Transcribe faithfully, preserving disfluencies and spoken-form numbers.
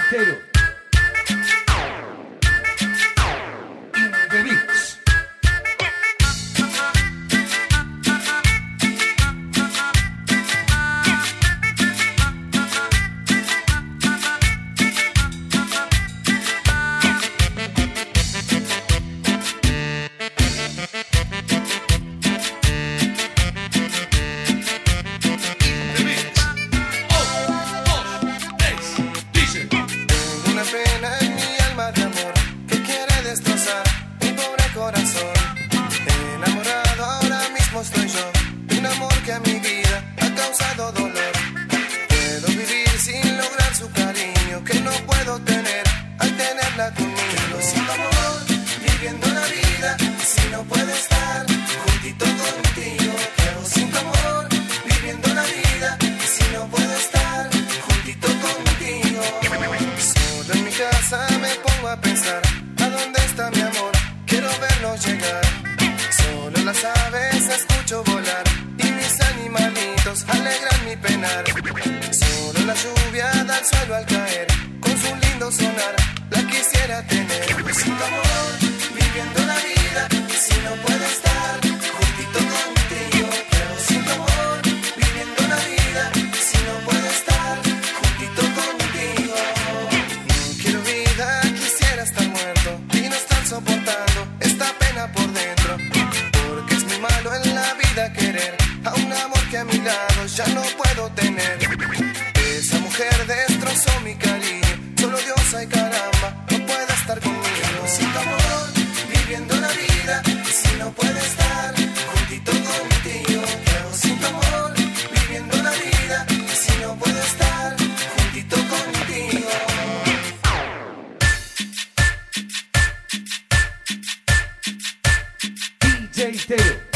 Tero. Remix. Enamorado ahora mismo estoy yo, de un amor que a mi vida ha causado dolor. Puedo vivir sin lograr su cariño, que no puedo tener al tenerla conmigo. Sin amor, viviendo la vida, si no puedo estar juntito contigo. Quedo sin tu amor, viviendo la vida, si no puedo estar juntito contigo. Solo en mi casa me pongo a pensar, ¿a dónde está mi amor? Quiero verlo llegar. Solo las aves escucho volar y mis animalitos alegran mi penar. Solo la lluvia da al suelo al caer, con su lindo sonar la quisiera tener. Sin tu amor, viviendo la vida, si no puedo estar juntito contigo. Pero sin tu amor, viviendo la vida, si no puedo estar juntito contigo. No quiero vida, quisiera estar muerto y no estar soportando esta pena por dentro, porque es muy malo en la vida querer a un amor que a mi lado ya no puedo tener. Esa mujer destrozó mi cariño, solo Dios, ay caramba, no puede estar conmigo. Sin tu amor, viviendo la vida, si no puedo estar juntito contigo. Quedo sin tu amor, viviendo la vida, si no puedo estar juntito contigo. D J Tero.